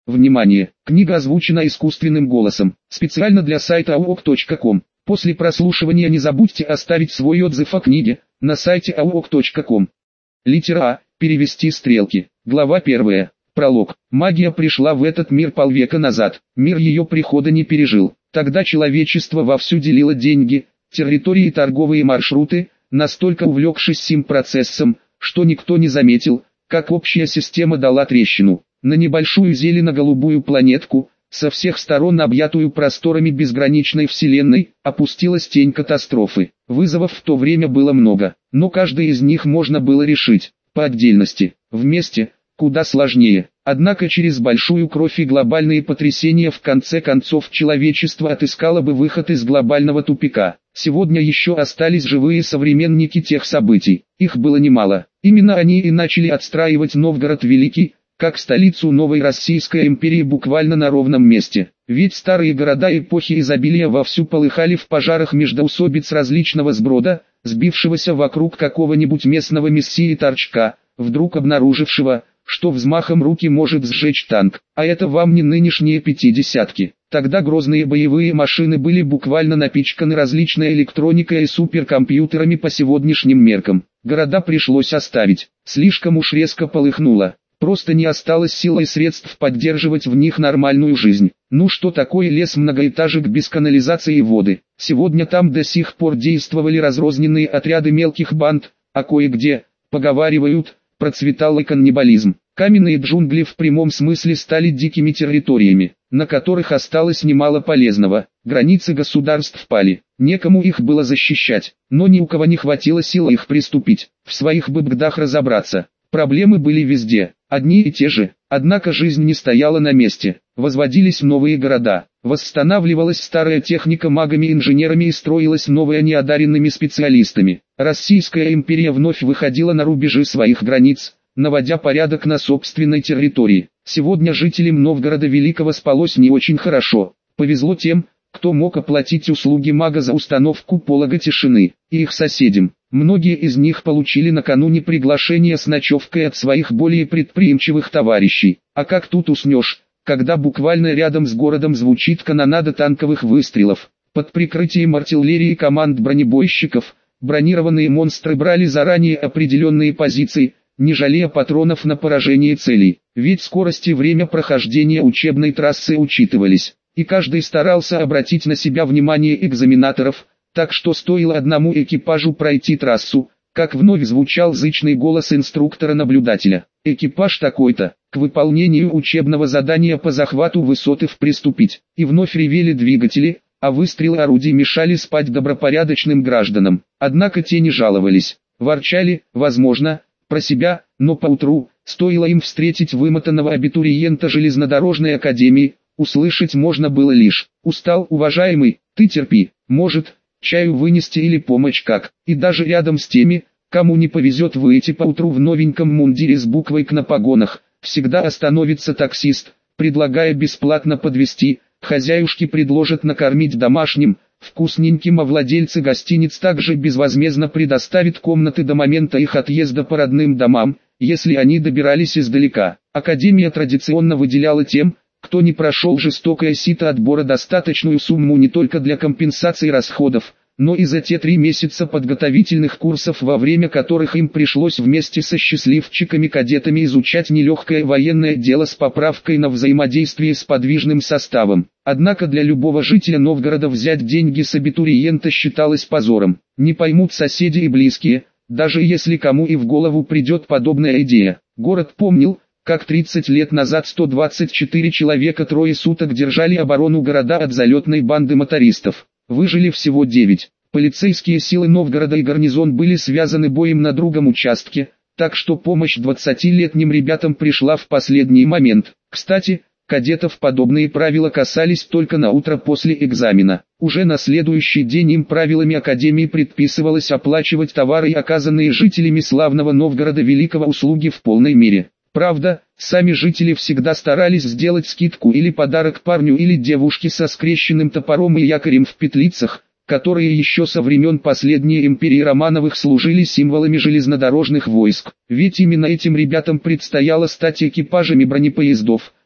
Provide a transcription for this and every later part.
Внимание! Книга озвучена искусственным голосом, специально для сайта auk.com. После прослушивания не забудьте оставить свой отзыв о книге на сайте auk.com. Литера А. Перевести стрелки. Глава 1. Пролог. Магия пришла в этот мир полвека назад. Мир ее прихода не пережил. Тогда человечество вовсю делило деньги, территории и торговые маршруты, настолько увлекшись сим процессом, что никто не заметил, как общая система дала трещину. На небольшую зелено-голубую планетку, со всех сторон объятую просторами безграничной вселенной, опустилась тень катастрофы. Вызовов в то время было много, но каждый из них можно было решить по отдельности, вместе куда сложнее. Однако через большую кровь и глобальные потрясения в конце концов человечество отыскало бы выход из глобального тупика. Сегодня еще остались живые современники тех событий. Их было немало. Именно они и начали отстраивать Новгород Великий, как столицу новой Российской империи буквально на ровном месте. Ведь старые города эпохи изобилия вовсю полыхали в пожарах междоусобиц различного сброда, сбившегося вокруг какого-нибудь местного мессии-торчка, вдруг обнаружившего, что взмахом руки может сжечь танк. А это вам не нынешние пятидесятки. Тогда грозные боевые машины были буквально напичканы различной электроникой и суперкомпьютерами по сегодняшним меркам. Города пришлось оставить. Слишком уж резко полыхнуло. Просто не осталось сил и средств поддерживать в них нормальную жизнь. Ну что такое лес многоэтажек без канализации и воды? Сегодня там до сих пор действовали разрозненные отряды мелких банд, а кое-где, поговаривают, процветал и каннибализм. Каменные джунгли в прямом смысле стали дикими территориями, на которых осталось немало полезного. Границы государств пали, некому их было защищать, но ни у кого не хватило сил их приступить, в своих быбгдах разобраться. Проблемы были везде, одни и те же, однако жизнь не стояла на месте. Возводились новые города, восстанавливалась старая техника магами-инженерами и строилась новая неодаренными специалистами. Российская империя вновь выходила на рубежи своих границ, наводя порядок на собственной территории. Сегодня жителям Новгорода Великого спалось не очень хорошо. Повезло тем, кто мог оплатить услуги мага за установку полога тишины, и их соседям. Многие из них получили накануне приглашение с ночевкой от своих более предприимчивых товарищей. А как тут уснешь, когда буквально рядом с городом звучит канонада танковых выстрелов? Под прикрытием артиллерии и команд бронебойщиков, бронированные монстры брали заранее определенные позиции, не жалея патронов на поражение целей. Ведь скорость и время прохождения учебной трассы учитывались, и каждый старался обратить на себя внимание экзаменаторов, так что стоило одному экипажу пройти трассу, как вновь звучал зычный голос инструктора-наблюдателя. Экипаж такой-то, к выполнению учебного задания по захвату высоты приступить. И вновь ревели двигатели, а выстрелы орудий мешали спать добропорядочным гражданам. Однако те не жаловались, ворчали, возможно, про себя, но поутру, стоило им встретить вымотанного абитуриента железнодорожной академии, услышать можно было лишь: «Устал, уважаемый, ты терпи, может, чаю вынести или помочь как». И даже рядом с теми, кому не повезет выйти поутру в новеньком мундире с буквой «К» на погонах, всегда остановится таксист, предлагая бесплатно подвезти, хозяюшки предложат накормить домашним, вкусненьким, а владельцы гостиниц также безвозмездно предоставят комнаты до момента их отъезда по родным домам, если они добирались издалека. Академия традиционно выделяла тем, кто не прошел жестокое сито отбора, достаточную сумму не только для компенсации расходов, но и за те 3 месяца подготовительных курсов, во время которых им пришлось вместе со счастливчиками-кадетами изучать нелегкое военное дело с поправкой на взаимодействие с подвижным составом. Однако для любого жителя Новгорода взять деньги с абитуриента считалось позором. Не поймут соседи и близкие, даже если кому и в голову придет подобная идея. Город помнил, как 30 лет назад 124 человека 3 суток держали оборону города от залетной банды мотористов. Выжили всего 9. Полицейские силы Новгорода и гарнизон были связаны боем на другом участке, так что помощь 20-летним ребятам пришла в последний момент. Кстати, кадетов подобные правила касались только на утро после экзамена. Уже на следующий день им правилами академии предписывалось оплачивать товары и оказанные жителями славного Новгорода Великого услуги в полной мере. Правда, сами жители всегда старались сделать скидку или подарок парню или девушке со скрещенным топором и якорем в петлицах, которые еще со времен последней империи Романовых служили символами железнодорожных войск. Ведь именно этим ребятам предстояло стать экипажами бронепоездов,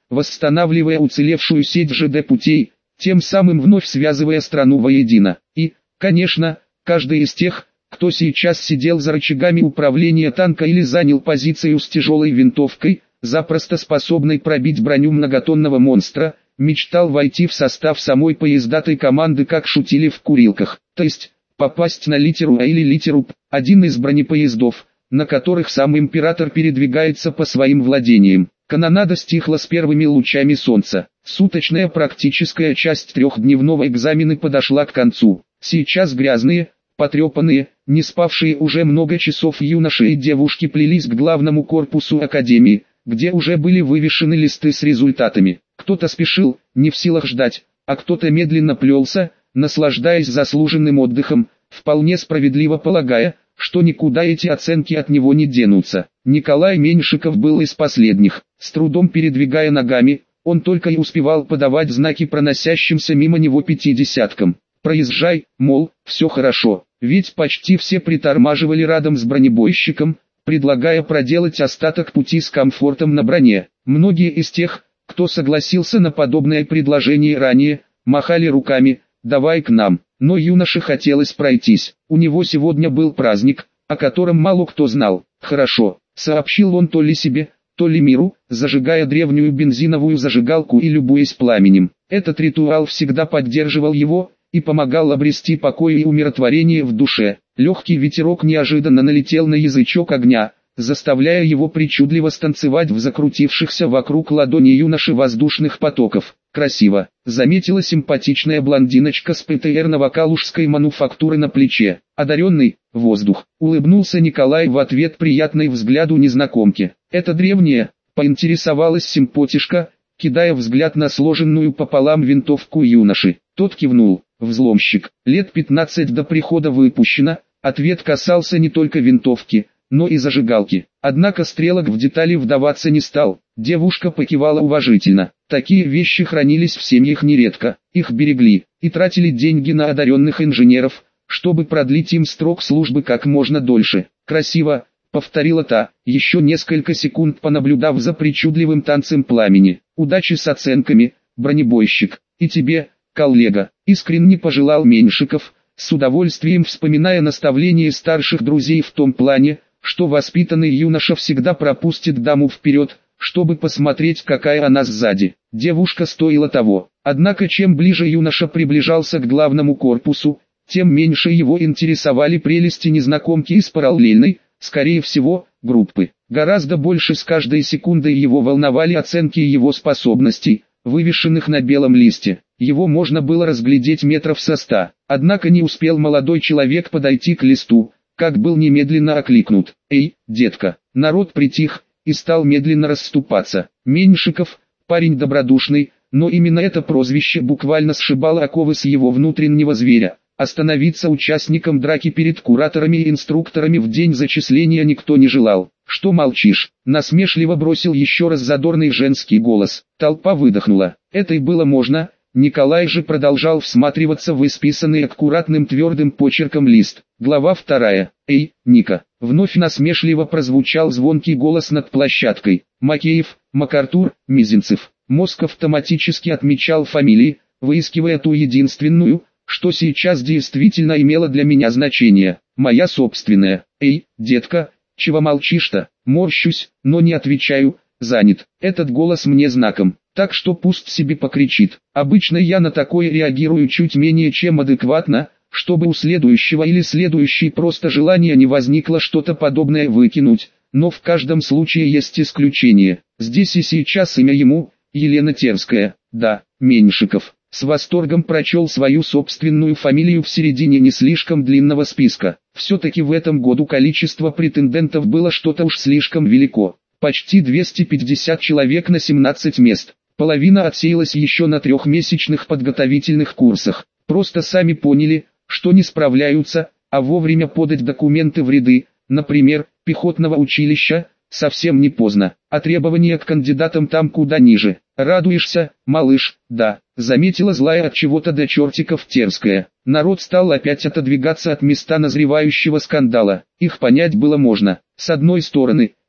восстанавливая уцелевшую сеть ЖД-путей, тем самым вновь связывая страну воедино. И, конечно, каждый из тех, кто сейчас сидел за рычагами управления танка или занял позицию с тяжелой винтовкой, запросто способной пробить броню многотонного монстра, мечтал войти в состав самой поездатой команды, как шутили в курилках, то есть попасть на литеру А или литеру П, один из бронепоездов, на которых сам император передвигается по своим владениям. Канонада стихла с первыми лучами солнца. Суточная практическая часть трехдневного экзамена подошла к концу. Сейчас грязные, потрепанные, не спавшие уже много часов юноши и девушки плелись к главному корпусу академии, где уже были вывешены листы с результатами. Кто-то спешил, не в силах ждать, а кто-то медленно плелся, наслаждаясь заслуженным отдыхом, вполне справедливо полагая, что никуда эти оценки от него не денутся. Николай Меньшиков был из последних. С трудом передвигая ногами, он только и успевал подавать знаки проносящимся мимо него пятидесяткам. «Проезжай, мол, все хорошо», ведь почти все притормаживали рядом с бронебойщиком, предлагая проделать остаток пути с комфортом на броне. Многие из тех, кто согласился на подобное предложение ранее, махали руками: «Давай к нам». Но юноше хотелось пройтись. У него сегодня был праздник, о котором мало кто знал. «Хорошо», — сообщил он то ли себе, то ли миру, зажигая древнюю бензиновую зажигалку и любуясь пламенем. Этот ритуал всегда поддерживал его и помогал обрести покой и умиротворение в душе. Легкий ветерок неожиданно налетел на язычок огня, заставляя его причудливо станцевать в закрутившихся вокруг ладони юноши воздушных потоков. «Красиво», — заметила симпатичная блондиночка с ПТР новокалужской мануфактуры на плече. «Одаренный, воздух», — улыбнулся Николай в ответ приятной взгляду незнакомки. «Это древнее», — поинтересовалась симпотишка, кидая взгляд на сложенную пополам винтовку юноши. Тот кивнул. «Взломщик, лет 15 до прихода выпущено». Ответ касался не только винтовки, но и зажигалки. Однако стрелок в детали вдаваться не стал. Девушка покивала уважительно. Такие вещи хранились в семьях нередко. Их берегли и тратили деньги на одаренных инженеров, чтобы продлить им срок службы как можно дольше. «Красиво», — повторила та, еще несколько секунд понаблюдав за причудливым танцем пламени. «Удачи с оценками, бронебойщик. И тебе, коллега», — искренне пожелал Меньшиков, с удовольствием вспоминая наставления старших друзей в том плане, что воспитанный юноша всегда пропустит даму вперед, чтобы посмотреть, какая она сзади. Девушка стоила того. Однако чем ближе юноша приближался к главному корпусу, тем меньше его интересовали прелести незнакомки из параллельной, скорее всего, группы. Гораздо больше с каждой секундой его волновали оценки его способностей, вывешенных на белом листе. Его можно было разглядеть метров со 100. Однако не успел молодой человек подойти к листу, как был немедленно окликнут. «Эй, детка!» Народ притих и стал медленно расступаться. Меньшиков, парень добродушный, но именно это прозвище буквально сшибало оковы с его внутреннего зверя. Остановиться участником драки перед кураторами и инструкторами в день зачисления никто не желал. «Что молчишь?» — насмешливо бросил еще раз задорный женский голос. Толпа выдохнула. Это и было можно. Николай же продолжал всматриваться в исписанный аккуратным твердым почерком лист. Глава 2. «Эй, Ника!» Вновь насмешливо прозвучал звонкий голос над площадкой. Макеев, МакАртур, Мизинцев. Мозг автоматически отмечал фамилии, выискивая ту единственную, что сейчас действительно имело для меня значение. Моя собственная. «Эй, детка, чего молчишь-то?» Морщусь, но не отвечаю. Занят. Этот голос мне знаком, так что пусть себе покричит. Обычно я на такое реагирую чуть менее чем адекватно, чтобы у следующего или следующей просто желания не возникло что-то подобное выкинуть, но в каждом случае есть исключение. Здесь и сейчас имя ему — Елена Терская. Да, Меньшиков. С восторгом прочел свою собственную фамилию в середине не слишком длинного списка. Все-таки в этом году количество претендентов было что-то уж слишком велико. Почти 250 человек на 17 мест. Половина отсеялась еще на 3-месячных подготовительных курсах. Просто сами поняли, что не справляются, а вовремя подать документы в ряды, например, пехотного училища, совсем не поздно. А требования к кандидатам там куда ниже. «Радуешься, малыш?» «Да», заметила злая от чего-то до чертиков Терская. Народ стал опять отодвигаться от места назревающего скандала. Их понять было можно. С одной стороны,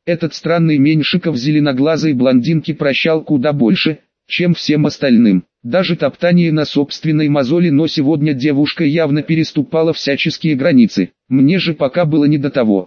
этот странный Меньшиков зеленоглазой блондинки прощал куда больше, чем всем остальным. Даже топтание на собственной мозоли, но сегодня девушка явно переступала всяческие границы. Мне же пока было не до того.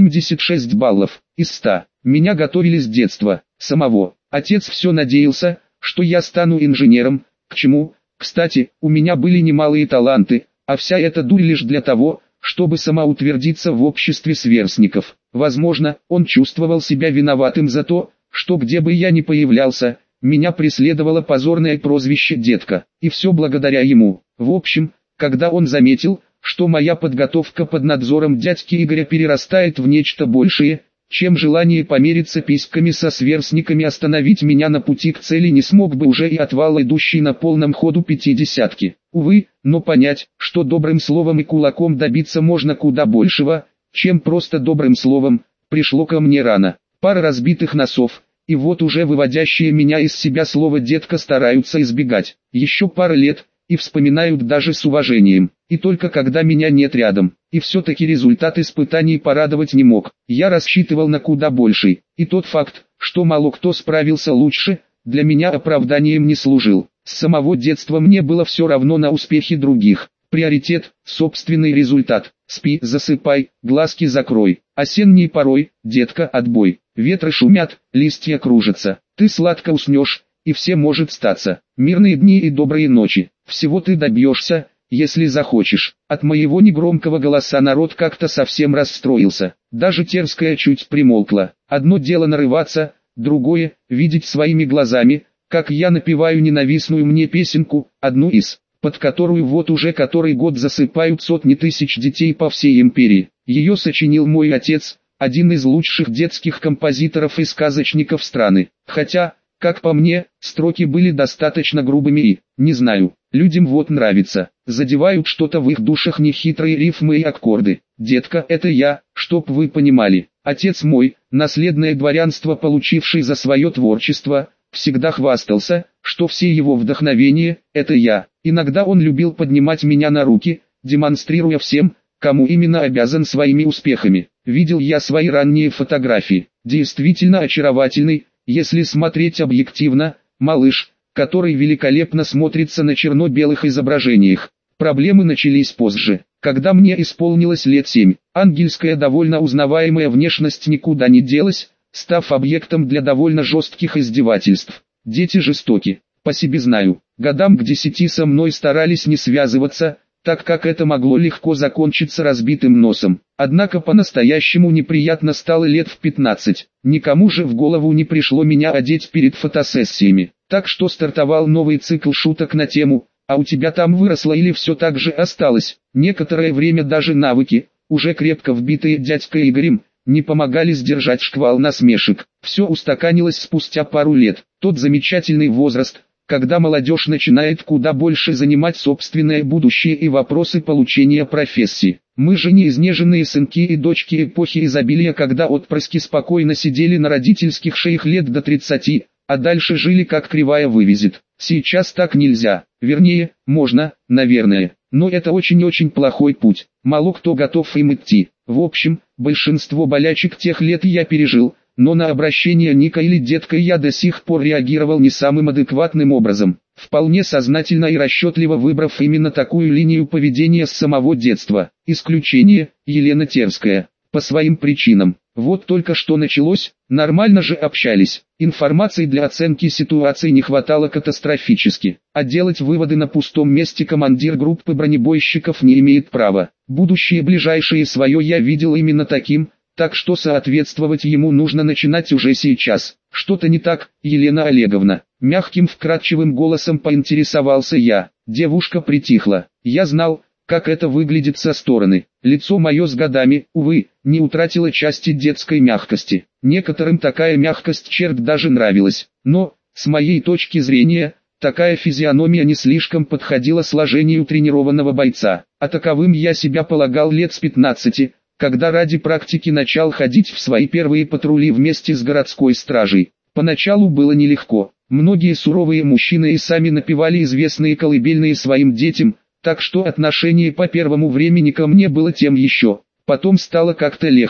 76 баллов из 100. Меня готовили с детства, самого. Отец все надеялся, что я стану инженером. К чему? Кстати, у меня были немалые таланты, а вся эта дурь лишь для того, чтобы самоутвердиться в обществе сверстников. Возможно, он чувствовал себя виноватым за то, что где бы я ни появлялся, меня преследовало позорное прозвище «детка», и все благодаря ему. В общем, когда он заметил, что моя подготовка под надзором дядьки Игоря перерастает в нечто большее, чем желание помериться письками со сверстниками, остановить меня на пути к цели не смог бы уже и отвал, идущий на полном ходу пятидесятки. Увы, но понять, что добрым словом и кулаком добиться можно куда большего, чем просто добрым словом, пришло ко мне рано. Пара разбитых носов, и вот уже выводящие меня из себя слово «детка» стараются избегать. Еще пара лет, и вспоминают даже с уважением. И только когда меня нет рядом. И все-таки результат испытаний порадовать не мог. Я рассчитывал на куда больший. И тот факт, что мало кто справился лучше, для меня оправданием не служил. С самого детства мне было все равно на успехи других. Приоритет – собственный результат. Спи, засыпай, глазки закрой. Осенней порой, детка, отбой. Ветры шумят, листья кружатся. Ты сладко уснешь, и все может статься. Мирные дни и добрые ночи. Всего ты добьешься, если захочешь. От моего негромкого голоса народ как-то совсем расстроился. Даже Терская чуть примолкла. Одно дело нарываться, другое – видеть своими глазами, как я напеваю ненавистную мне песенку, одну из, под которую вот уже который год засыпают сотни тысяч детей по всей империи. Ее сочинил мой отец, один из лучших детских композиторов и сказочников страны. Хотя, как по мне, строки были достаточно грубыми и, не знаю, людям вот нравится. Задевают что-то в их душах нехитрые рифмы и аккорды. Детка, это я, чтоб вы понимали. Отец мой, наследное дворянство получивший за свое творчество, всегда хвастался, что все его вдохновения – это я. Иногда он любил поднимать меня на руки, демонстрируя всем, кому именно обязан своими успехами. Видел я свои ранние фотографии. Действительно очаровательный, если смотреть объективно, малыш, который великолепно смотрится на черно-белых изображениях. Проблемы начались позже, когда мне исполнилось лет 7. Ангельская довольно узнаваемая внешность никуда не делась, став объектом для довольно жестких издевательств. Дети жестоки, по себе знаю. Годам к 10 со мной старались не связываться, так как это могло легко закончиться разбитым носом. Однако по-настоящему неприятно стало лет в 15. Никому же в голову не пришло меня одеть перед фотосессиями. Так что стартовал новый цикл шуток на тему «А у тебя там выросло или все так же осталось?». Некоторое время даже навыки, уже крепко вбитые дядькой Игорем, не помогали сдержать шквал насмешек. Все устаканилось спустя пару лет. Тот замечательный возраст, когда молодежь начинает куда больше занимать собственное будущее и вопросы получения профессии. Мы же не изнеженные сынки и дочки эпохи изобилия, когда отпрыски спокойно сидели на родительских шеях лет до 30, а дальше жили как кривая вывезет. Сейчас так нельзя. Вернее, можно, наверное. Но это очень-очень плохой путь. Мало кто готов им идти. В общем, большинство болячек тех лет я пережил. Но на обращение Ника или детка я до сих пор реагировал не самым адекватным образом, вполне сознательно и расчетливо выбрав именно такую линию поведения с самого детства. Исключение – Елена Терская. По своим причинам. Вот только что началось, нормально же общались. Информации для оценки ситуации не хватало катастрофически. А делать выводы на пустом месте командир группы бронебойщиков не имеет права. Будущее ближайшее свое я видел именно таким. Так что соответствовать ему нужно начинать уже сейчас. Что-то не так, Елена Олеговна? Мягким вкрадчивым голосом поинтересовался я. Девушка притихла. Я знал, как это выглядит со стороны. Лицо мое с годами, увы, не утратило части детской мягкости. Некоторым такая мягкость черт даже нравилась. Но, с моей точки зрения, такая физиономия не слишком подходила сложению тренированного бойца. А таковым я себя полагал лет с 15. Когда ради практики начал ходить в свои первые патрули вместе с городской стражей. Поначалу было нелегко. Многие суровые мужчины и сами напевали известные колыбельные своим детям, так что отношение по первому времени ко мне было тем еще. Потом стало как-то легче.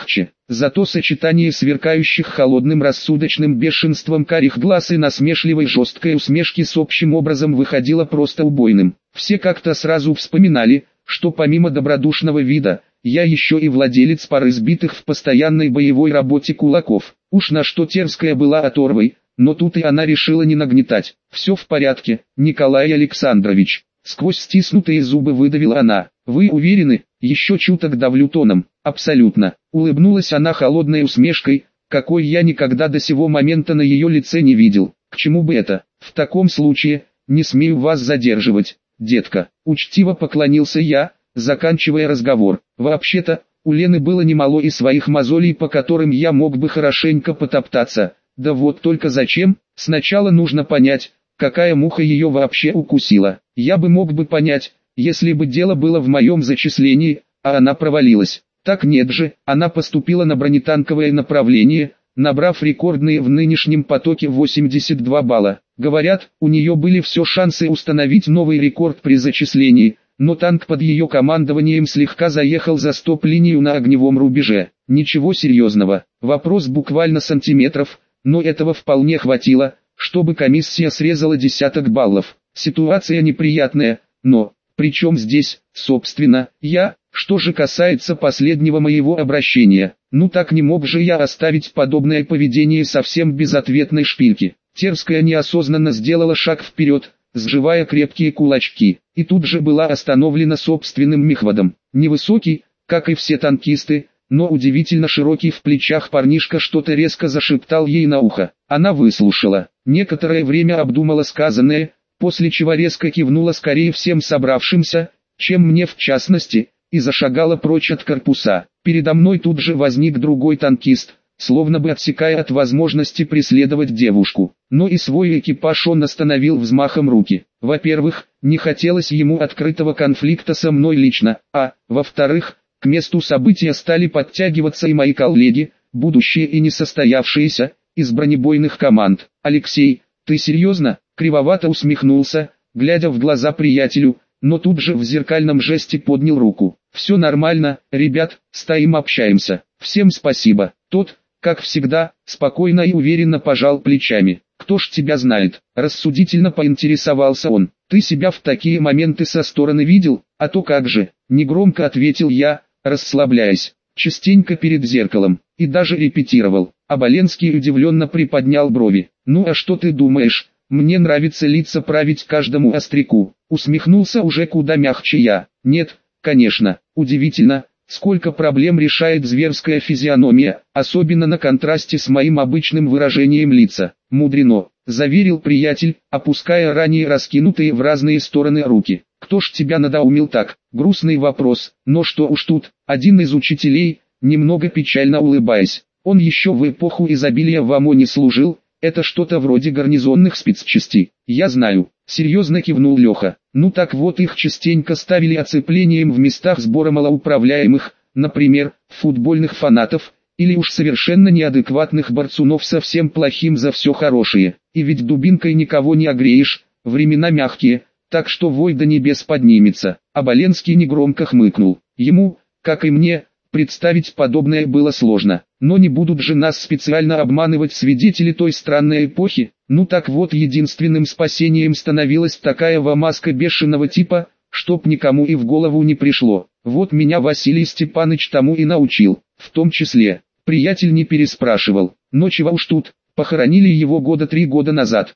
зато сочетание сверкающих холодным рассудочным бешенством карих глаз и насмешливой жесткой усмешки с общим образом выходило просто убойным. Все как-то сразу вспоминали, что помимо добродушного вида, я еще и владелец пары сбитых в постоянной боевой работе кулаков. Уж на что Терская была оторвой, но тут и она решила не нагнетать. «Все в порядке, Николай Александрович», — сквозь стиснутые зубы выдавила она. «Вы уверены?» Еще чуток давлю тоном. «Абсолютно», — улыбнулась она холодной усмешкой, какой я никогда до сего момента на ее лице не видел. «К чему бы это? В таком случае, не смею вас задерживать, детка», — учтиво поклонился я, заканчивая разговор. Вообще-то, у Лены было немало и своих мозолей, по которым я мог бы хорошенько потоптаться. Да вот только зачем? Сначала нужно понять, какая муха ее вообще укусила. Я бы мог бы понять, если бы дело было в моем зачислении, а она провалилась. Так нет же, она поступила на бронетанковое направление, набрав рекордные в нынешнем потоке 82 балла. Говорят, у нее были все шансы установить новый рекорд при зачислении, но танк под ее командованием слегка заехал за стоп-линию на огневом рубеже. Ничего серьезного, вопрос буквально сантиметров, но этого вполне хватило, чтобы комиссия срезала десяток баллов. Ситуация неприятная, но, при чем здесь, собственно, я? Что же касается последнего моего обращения, ну так не мог же я оставить подобное поведение совсем безответной шпильки. Терская неосознанно сделала шаг вперед, сживая крепкие кулачки, и тут же была остановлена собственным мехводом. Невысокий, как и все танкисты, но удивительно широкий в плечах парнишка что-то резко зашептал ей на ухо. Она выслушала, некоторое время обдумала сказанное, после чего резко кивнула скорее всем собравшимся, чем мне в частности, и зашагала прочь от корпуса. Передо мной тут же возник другой танкист, словно бы отсекая от возможности преследовать девушку. Но и свой экипаж он остановил взмахом руки. Во-первых, не хотелось ему открытого конфликта со мной лично, а, во-вторых, к месту события стали подтягиваться и мои коллеги, будущие и несостоявшиеся, из бронебойных команд. «Алексей, ты серьезно?» — кривовато усмехнулся, глядя в глаза приятелю, но тут же в зеркальном жесте поднял руку. «Все нормально, ребят, стоим общаемся. Всем спасибо». Тот, как всегда, спокойно и уверенно пожал плечами. «Кто ж тебя знает?» — рассудительно поинтересовался он. «Ты себя в такие моменты со стороны видел? А то как же?» — негромко ответил я, расслабляясь. Частенько перед зеркалом, и даже репетировал. Оболенский удивленно приподнял брови. «Ну а что ты думаешь? Мне нравится лица править каждому остряку», — усмехнулся уже куда мягче я. «Нет, конечно, удивительно, сколько проблем решает зверская физиономия, особенно на контрасте с моим обычным выражением лица». «Мудрено», — заверил приятель, опуская ранее раскинутые в разные стороны руки. «Кто ж тебя надоумил так?» Грустный вопрос, но что уж тут. Один из учителей, немного печально улыбаясь. Он еще в эпоху изобилия в ОМОНе служил, это что-то вроде гарнизонных спецчастей. «Я знаю», — серьезно кивнул Леха. «Ну так вот, их частенько ставили оцеплением в местах сбора малоуправляемых, например, футбольных фанатов, или уж совершенно неадекватных борцунов совсем плохим за все хорошее. И ведь дубинкой никого не огреешь, времена мягкие, так что вой до небес поднимется». Оболенский негромко хмыкнул. Ему, как и мне, представить подобное было сложно. Но не будут же нас специально обманывать свидетели той странной эпохи. Ну так вот, единственным спасением становилась такая маска бешеного типа, чтоб никому и в голову не пришло. Вот меня Василий Степаныч тому и научил, в том числе. Приятель не переспрашивал, но чего уж тут, похоронили его года 3 года назад,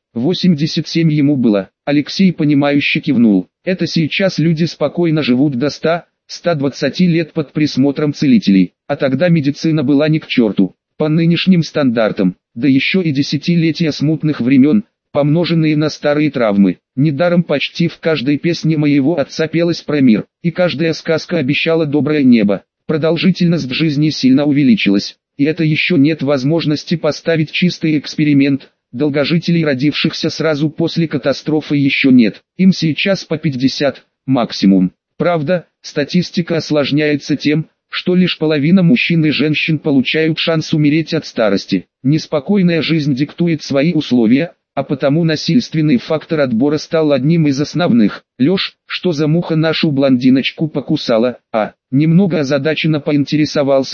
87 ему было. Алексей понимающе кивнул. Это сейчас люди спокойно живут до 100-120 лет под присмотром целителей, а тогда медицина была ни к черту, по нынешним стандартам, да еще и десятилетия смутных времен, помноженные на старые травмы. Недаром почти в каждой песне моего отца пелось про мир, и каждая сказка обещала доброе небо. Продолжительность жизни сильно увеличилась, и это еще нет возможности поставить чистый эксперимент. Долгожителей, родившихся сразу после катастрофы, еще нет, им сейчас по 50, максимум. Правда, статистика осложняется тем, что лишь половина мужчин и женщин получают шанс умереть от старости. Неспокойная жизнь диктует свои условия, а потому насильственный фактор отбора стал одним из основных. «Лёш, что за муха нашу блондиночку покусала?» Немного озадаченно поинтересовался я.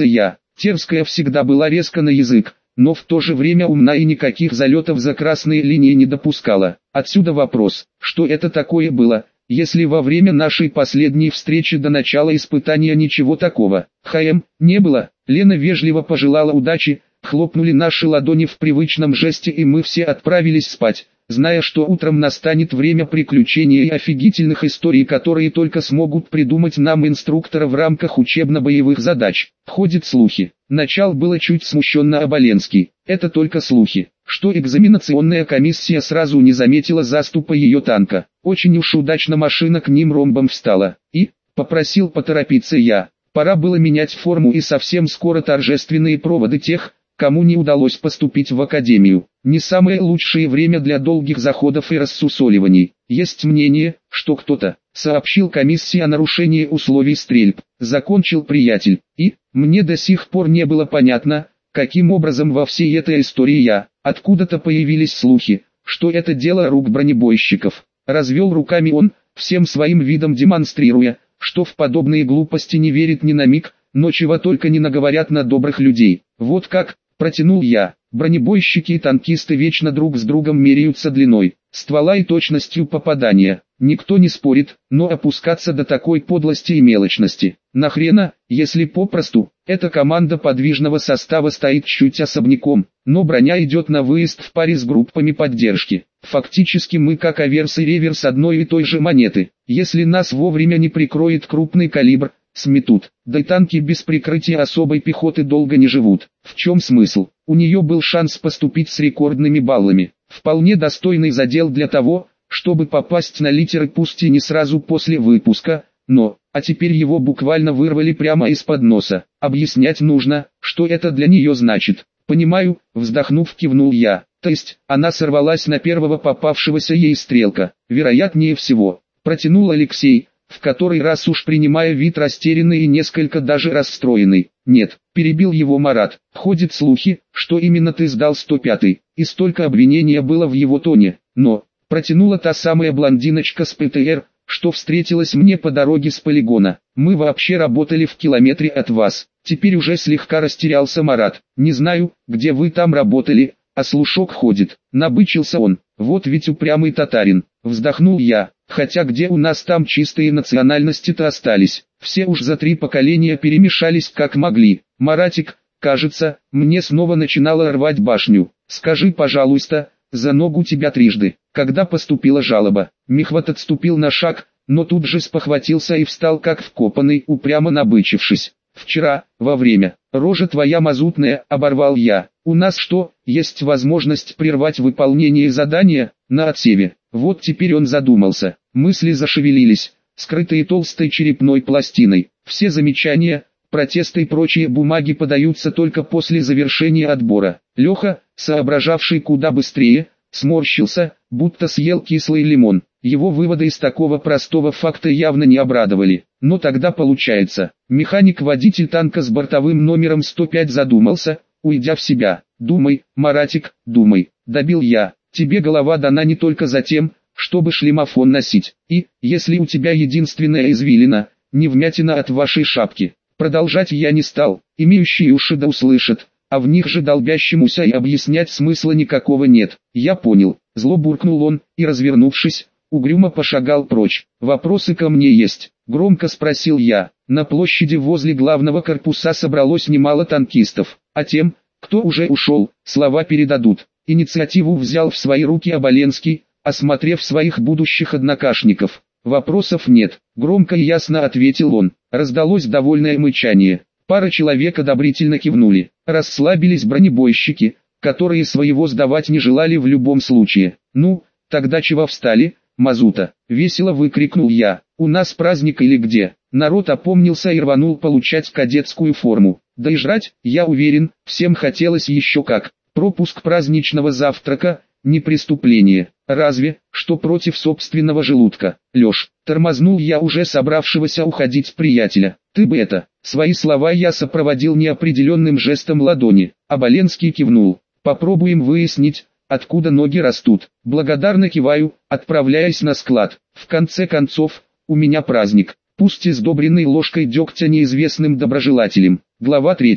Терская всегда была резко на язык, но в то же время умна и никаких залетов за красные линии не допускала. Отсюда вопрос, что это такое было, если во время нашей последней встречи до начала испытания ничего такого. Не было. Лена вежливо пожелала удачи, хлопнули наши ладони в привычном жесте и мы все отправились спать, зная, что утром настанет время приключений и офигительных историй, которые только смогут придумать нам инструкторы в рамках учебно-боевых задач. Ходят слухи. Начал было чуть смущенно Оболенский. Это только слухи, что экзаменационная комиссия сразу не заметила заступа ее танка. Очень уж удачно машина к ним ромбом встала. И, попросил поторопиться я. Пора было менять форму и совсем скоро торжественные проводы тех, кому не удалось поступить в академию. Не самое лучшее время для долгих заходов и рассусоливаний. Есть мнение, что кто-то сообщил комиссии о нарушении условий стрельб. Закончил приятель. И, мне до сих пор не было понятно, каким образом во всей этой истории откуда-то появились слухи, что это дело рук бронебойщиков. Развел руками он, всем своим видом демонстрируя, что в подобные глупости не верит ни на миг, но чего только не наговорят на добрых людей. Вот как, протянул я. Бронебойщики и танкисты вечно друг с другом меряются длиной ствола и точностью попадания. Никто не спорит, но опускаться до такой подлости и мелочности. Нахрена, если попросту, эта команда подвижного состава стоит чуть особняком, но броня идет на выезд в паре с группами поддержки. Фактически мы как аверс и реверс одной и той же монеты. Если нас вовремя не прикроет крупный калибр, сметут. Да и танки без прикрытия особой пехоты долго не живут. В чем смысл? У нее был шанс поступить с рекордными баллами. Вполне достойный задел для того, чтобы попасть на литеры пусть и не сразу после выпуска, но, а теперь его буквально вырвали прямо из-под носа. Объяснять нужно, что это для нее значит. Понимаю, вздохнув кивнул я. То есть, она сорвалась на первого попавшегося ей стрелка. Вероятнее всего. Протянул Алексей, в который раз уж принимая вид растерянный и несколько даже расстроенный. Нет, перебил его Марат. Ходят слухи, что именно ты сдал 105-й, и столько обвинения было в его тоне. Но, протянула та самая блондиночка с ПТР, что встретилась мне по дороге с полигона. Мы вообще работали в километре от вас. Теперь уже слегка растерялся Марат. Не знаю, где вы там работали, а слушок ходит. Набычился он. Вот ведь упрямый татарин. Вздохнул я. Хотя где у нас там чистые национальности-то остались. Все уж за 3 поколения перемешались как могли. Маратик, кажется, мне снова начинало рвать башню. Скажи, пожалуйста, за ногу тебя трижды. Когда поступила жалоба, Михват отступил на шаг, но тут же спохватился и встал как вкопанный, упрямо набычившись. Вчера, во время, рожа твоя мазутная, оборвал я. У нас что, есть возможность прервать выполнение задания, на отсеве? Вот теперь он задумался. Мысли зашевелились, скрытые толстой черепной пластиной. Все замечания, протесты и прочие бумаги подаются только после завершения отбора. Леха, соображавший куда быстрее, сморщился, будто съел кислый лимон. Его выводы из такого простого факта явно не обрадовали. Но тогда получается, механик-водитель танка с бортовым номером 105 задумался, уйдя в себя. Думай, Маратик, думай, добил я. Тебе голова дана не только за тем, чтобы шлемофон носить. И, если у тебя единственная извилина, не вмятина от вашей шапки. Продолжать я не стал, имеющие уши да услышат, а в них же долбящемуся и объяснять смысла никакого нет. Я понял, зло буркнул он, и развернувшись, угрюмо пошагал прочь. Вопросы ко мне есть, громко спросил я. На площади возле главного корпуса собралось немало танкистов, а тем, кто уже ушел, слова передадут. Инициативу взял в свои руки Оболенский, осмотрев своих будущих однокашников. Вопросов нет, громко и ясно ответил он. Раздалось довольное мычание. Пара человек одобрительно кивнули. Расслабились бронебойщики, которые своего сдавать не желали в любом случае. Ну, тогда чего встали, мазута? Весело выкрикнул я. У нас праздник или где? Народ опомнился и рванул получать кадетскую форму. Да и жрать, я уверен, всем хотелось еще как. Пропуск праздничного завтрака – не преступление. Разве, что против собственного желудка. Лёш, тормознул я уже собравшегося уходить приятеля. Ты бы это, свои слова я сопроводил неопределенным жестом ладони. Оболенский кивнул. Попробуем выяснить, откуда ноги растут. Благодарно киваю, отправляясь на склад. В конце концов, у меня праздник. Пусть и сдобренный ложкой дегтя неизвестным доброжелателем. Глава 3.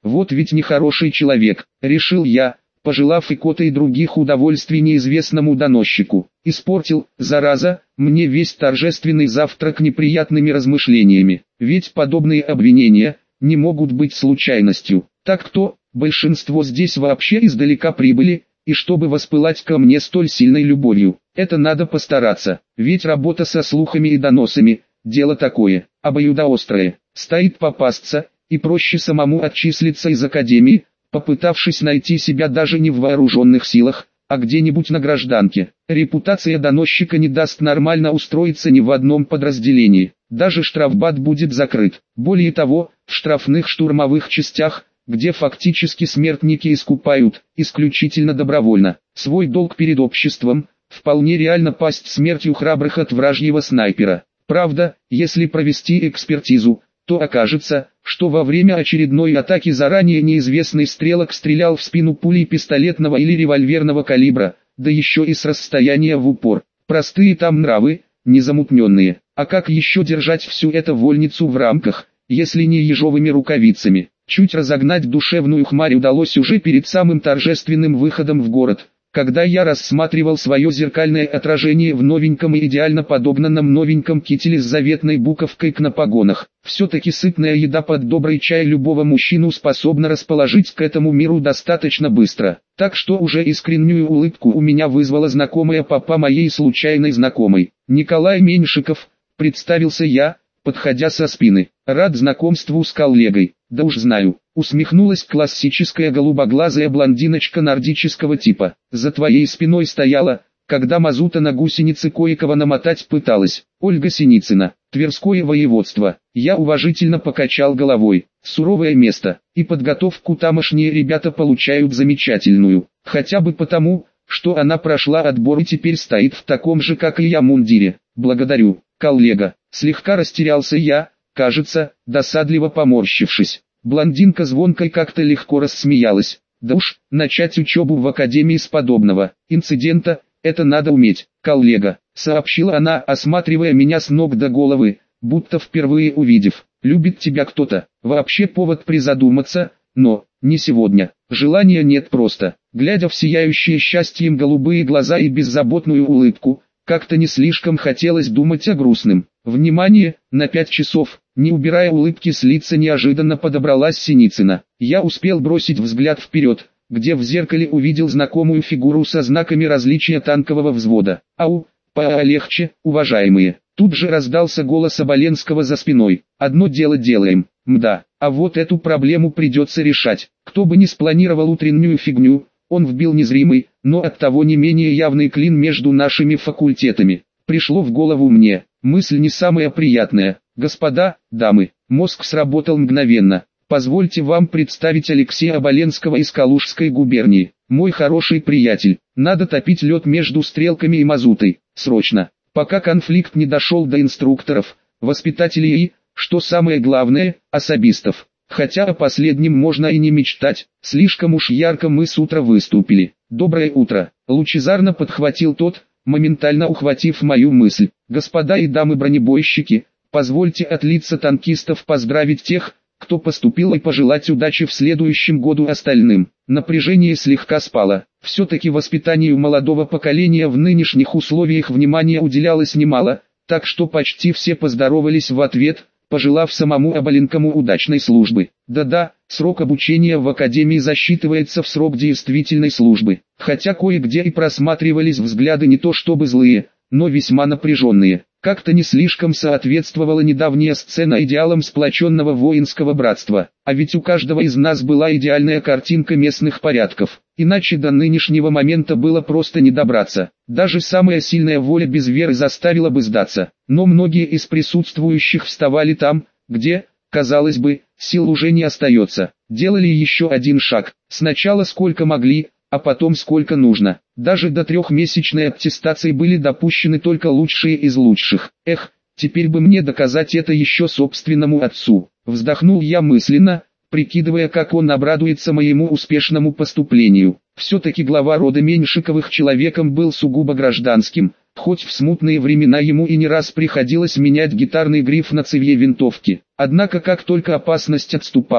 Вот ведь нехороший человек, решил я, пожелав икота и других удовольствий неизвестному доносчику. Испортил, зараза, мне весь торжественный завтрак неприятными размышлениями. Ведь подобные обвинения не могут быть случайностью. Так кто, большинство здесь вообще издалека прибыли, и чтобы воспылать ко мне столь сильной любовью, это надо постараться. Ведь работа со слухами и доносами – дело такое, обоюдоострое. Стоит попасться, и проще самому отчислиться из академии, попытавшись найти себя даже не в вооруженных силах, а где-нибудь на гражданке. Репутация доносчика не даст нормально устроиться ни в одном подразделении. Даже штрафбат будет закрыт. Более того, в штрафных штурмовых частях, где фактически смертники искупают, исключительно добровольно, свой долг перед обществом, вполне реально пасть смертью храбрых от вражьего снайпера. Правда, если провести экспертизу, то окажется, что во время очередной атаки заранее неизвестный стрелок стрелял в спину пулей пистолетного или револьверного калибра, да еще и с расстояния в упор. Простые там нравы, незамутненные. А как еще держать всю эту вольницу в рамках, если не ежовыми рукавицами? Чуть разогнать душевную хмарь удалось уже перед самым торжественным выходом в город, когда я рассматривал свое зеркальное отражение в новеньком и идеально подогнанном новеньком кителе с заветной буковкой на погонах. Все-таки сытная еда под добрый чай любого мужчину способна расположить к этому миру достаточно быстро. Так что уже искреннюю улыбку у меня вызвала знакомая папа моей случайной знакомой. «Николай Меньшиков», представился я, подходя со спины. «Рад знакомству с коллегой». «Да уж знаю», усмехнулась классическая голубоглазая блондиночка нордического типа. «За твоей спиной стояла, когда мазута на гусеницы кое-кого намотать пыталась. Ольга Синицына, Тверское воеводство». Я уважительно покачал головой. Суровое место, и подготовку тамошние ребята получают замечательную. Хотя бы потому, что она прошла отбор и теперь стоит в таком же, как и я, мундире. «Благодарю, коллега». Слегка растерялся я, кажется, досадливо поморщившись. Блондинка звонко и как-то легко рассмеялась. «Да уж, начать учебу в академии с подобного инцидента, это надо уметь, коллега», сообщила она, осматривая меня с ног до головы, будто впервые увидев. «Любит тебя кто-то, вообще повод призадуматься, но не сегодня. Желания нет просто». Глядя в сияющие счастьем голубые глаза и беззаботную улыбку, как-то не слишком хотелось думать о грустном. «Внимание, на 5 часов», не убирая улыбки с лица, неожиданно подобралась Синицына. Я успел бросить взгляд вперед, где в зеркале увидел знакомую фигуру со знаками различия танкового взвода. «Ау, полегче, уважаемые». Тут же раздался голос Оболенского за спиной. «Одно дело делаем, мда, а вот эту проблему придется решать». Кто бы ни спланировал утреннюю фигню, он вбил незримый, но оттого не менее явный клин между нашими факультетами. Пришло в голову мне, мысль не самая приятная. «Господа, дамы», мозг сработал мгновенно. «Позвольте вам представить Алексея Оболенского из Калужской губернии. Мой хороший приятель, надо топить лед между стрелками и мазутой, срочно, пока конфликт не дошел до инструкторов, воспитателей и, что самое главное, особистов. Хотя о последнем можно и не мечтать, слишком уж ярко мы с утра выступили». «Доброе утро», лучезарно подхватил тот, моментально ухватив мою мысль. «Господа и дамы бронебойщики, позвольте от лица танкистов поздравить тех, кто поступил, и пожелать удачи в следующем году остальным». Напряжение слегка спало. Все-таки воспитанию молодого поколения в нынешних условиях внимания уделялось немало, так что почти все поздоровались в ответ, пожелав самому Оболенкому удачной службы. Да-да, срок обучения в академии засчитывается в срок действительной службы, хотя кое-где и просматривались взгляды не то чтобы злые, но весьма напряженные. Как-то не слишком соответствовала недавняя сцена идеалам сплоченного воинского братства, а ведь у каждого из нас была идеальная картинка местных порядков, иначе до нынешнего момента было просто не добраться. Даже самая сильная воля без веры заставила бы сдаться, но многие из присутствующих вставали там, где, казалось бы, сил уже не остается, делали еще один шаг, сначала сколько могли, а потом сколько нужно. Даже до 3-месячной аттестации были допущены только лучшие из лучших. Эх, теперь бы мне доказать это еще собственному отцу. Вздохнул я мысленно, прикидывая, как он обрадуется моему успешному поступлению. Все-таки глава рода Меньшиковых человеком был сугубо гражданским, хоть в смутные времена ему и не раз приходилось менять гитарный гриф на цевье винтовки. Однако как только опасность отступала,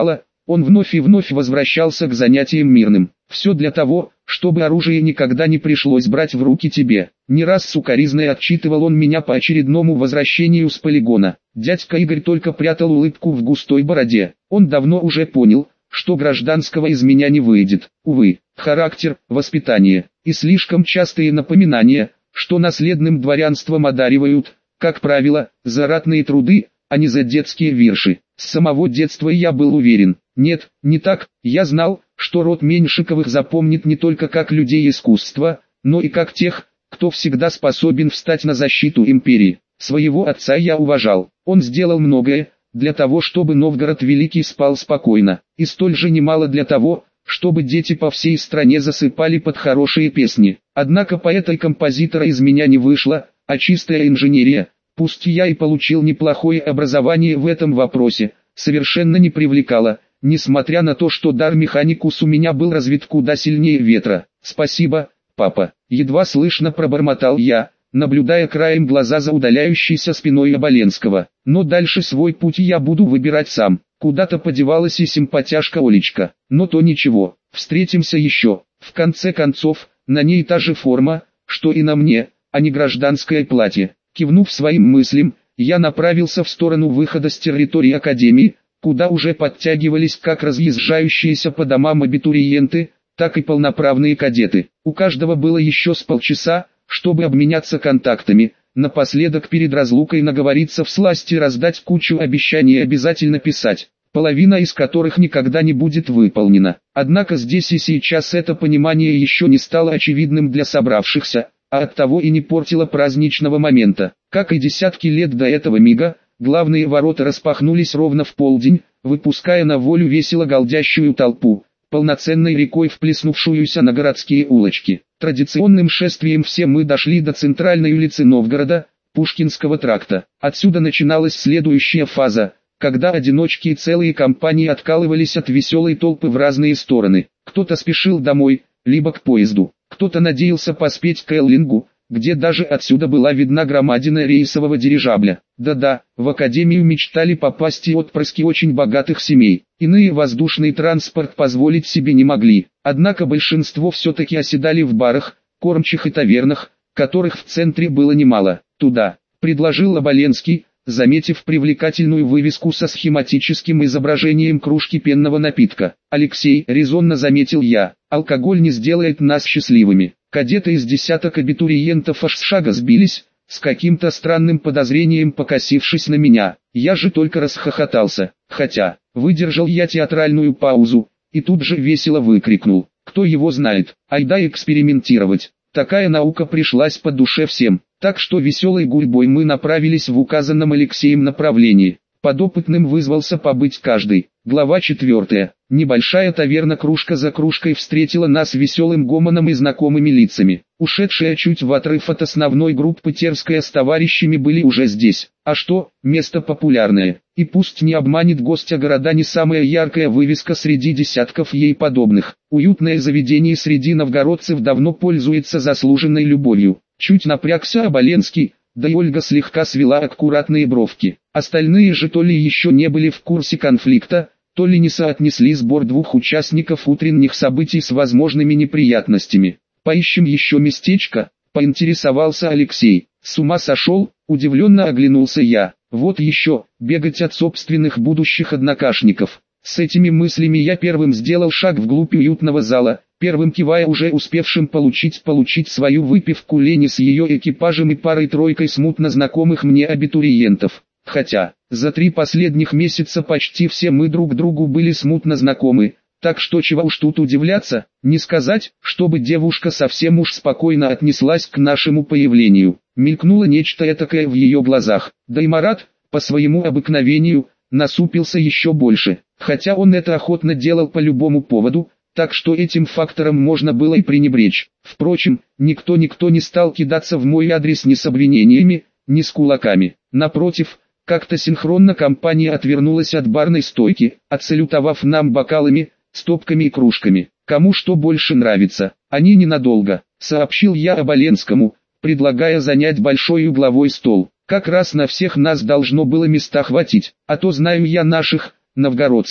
Он вновь и вновь возвращался к занятиям мирным. Все для того, чтобы оружие никогда не пришлось брать в руки тебе. Не раз сукоризной отчитывал он меня по очередному возвращению с полигона. Дядька Игорь только прятал улыбку в густой бороде. Он давно уже понял, что гражданского из меня не выйдет. Увы, характер, воспитание и слишком частые напоминания, что наследным дворянством одаривают, как правило, за ратные труды, а не за детские вирши. С самого детства я был уверен. Нет, не так, я знал, что род Меньшиковых запомнит не только как людей искусства, но и как тех, кто всегда способен встать на защиту империи. Своего отца я уважал. Он сделал многое для того, чтобы Новгород Великий спал спокойно, и столь же немало для того, чтобы дети по всей стране засыпали под хорошие песни. Однако поэта и композитора из меня не вышло, а чистая инженерия, пусть я и получил неплохое образование в этом вопросе, совершенно не привлекала, несмотря на то, что дар механикус у меня был развит куда сильнее ветра. «Спасибо, папа», едва слышно пробормотал я, наблюдая краем глаза за удаляющейся спиной Оболенского. Но дальше свой путь я буду выбирать сам. Куда-то подевалась и симпатяшка Олечка. Но то ничего, встретимся еще. В конце концов, на ней та же форма, что и на мне, а не гражданское платье. Кивнув своим мыслям, я направился в сторону выхода с территории академии, куда уже подтягивались как разъезжающиеся по домам абитуриенты, так и полноправные кадеты. У каждого было еще с полчаса, чтобы обменяться контактами, напоследок перед разлукой наговориться всласть и раздать кучу обещаний обязательно писать, половина из которых никогда не будет выполнена. Однако здесь и сейчас это понимание еще не стало очевидным для собравшихся, а оттого и не портило праздничного момента. Как и десятки лет до этого мига, главные ворота распахнулись ровно в полдень, выпуская на волю весело галдящую толпу, полноценной рекой вплеснувшуюся на городские улочки. Традиционным шествием все мы дошли до центральной улицы Новгорода, Пушкинского тракта. Отсюда начиналась следующая фаза, когда одиночки и целые компании откалывались от веселой толпы в разные стороны. Кто-то спешил домой, либо к поезду, кто-то надеялся поспеть к Эллингу, где даже отсюда была видна громадина рейсового дирижабля. Да-да, в академию мечтали попасть и отпрыски очень богатых семей. Иные воздушный транспорт позволить себе не могли. Однако большинство все-таки оседали в барах, кормчих и тавернах, которых в центре было немало. «Туда», — предложил Оболенский, заметив привлекательную вывеску со схематическим изображением кружки пенного напитка. «Алексей», — резонно заметил я, — «алкоголь не сделает нас счастливыми». Кадеты из десяток абитуриентов аж с шага сбились, с каким-то странным подозрением покосившись на меня. Я же только расхохотался, хотя, выдержал я театральную паузу, и тут же весело выкрикнул: «Кто его знает, айда экспериментировать». Такая наука пришлась по душе всем, так что веселой гурьбой мы направились в указанном Алексеем направлении. Подопытным вызвался побыть каждый. Глава 4. Небольшая таверна кружка за кружкой встретила нас веселым гомоном и знакомыми лицами. Ушедшая чуть в отрыв от основной группы Терская с товарищами были уже здесь. А что, место популярное. И пусть не обманет гостя города не самая яркая вывеска среди десятков ей подобных. Уютное заведение среди новгородцев давно пользуется заслуженной любовью. Чуть напрягся Оболенский, да и Ольга слегка свела аккуратные бровки. Остальные же то ли еще не были в курсе конфликта, то ли не соотнесли сбор двух участников утренних событий с возможными неприятностями. «Поищем еще местечко», — поинтересовался Алексей. «С ума сошел?» — удивленно оглянулся я. «Вот еще, бегать от собственных будущих однокашников». С этими мыслями я первым сделал шаг вглубь уютного зала, первым кивая уже успевшим получить свою выпивку Лене с ее экипажем и парой-тройкой смутно знакомых мне абитуриентов. Хотя, за 3 последних месяца почти все мы друг другу были смутно знакомы, так что чего уж тут удивляться, не сказать, чтобы девушка совсем уж спокойно отнеслась к нашему появлению. Мелькнуло нечто этакое в ее глазах, да и Марат, по своему обыкновению, насупился еще больше, хотя он это охотно делал по любому поводу, так что этим фактором можно было и пренебречь. Впрочем, никто не стал кидаться в мой адрес ни с обвинениями, ни с кулаками. Напротив, как-то синхронно компания отвернулась от барной стойки, отсалютовав нам бокалами, стопками и кружками. «Кому что больше нравится, они ненадолго», — сообщил я Оболенскому, предлагая занять большой угловой стол. «Как раз на всех нас должно было места хватить, а то знаю я наших, новгородских,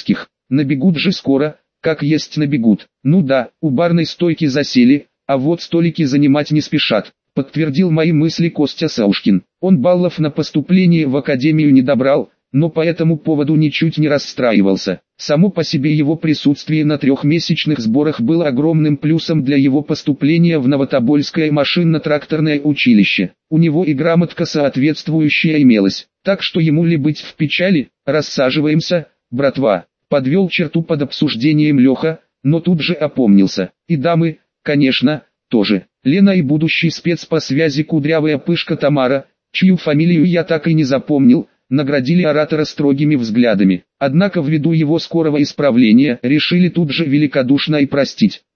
Набегут же скоро, как есть набегут. Ну да, у барной стойки засели, а вот столики занимать не спешат, подтвердил мои мысли Костя Саушкин. Он баллов на поступление в академию не добрал, но по этому поводу ничуть не расстраивался. Само по себе его присутствие на трехмесячных сборах было огромным плюсом для его поступления в Новотобольское машинно-тракторное училище. У него и грамотка соответствующая имелась, так что ему ли быть в печали? Рассаживаемся, братва. Подвел черту под обсуждением Леха, но тут же опомнился. И дамы, конечно, тоже. Лена и будущий спец по связи кудрявая пышка Тамара, чью фамилию я так и не запомнил, наградили оратора строгими взглядами. Однако ввиду его скорого исправления решили тут же великодушно и простить.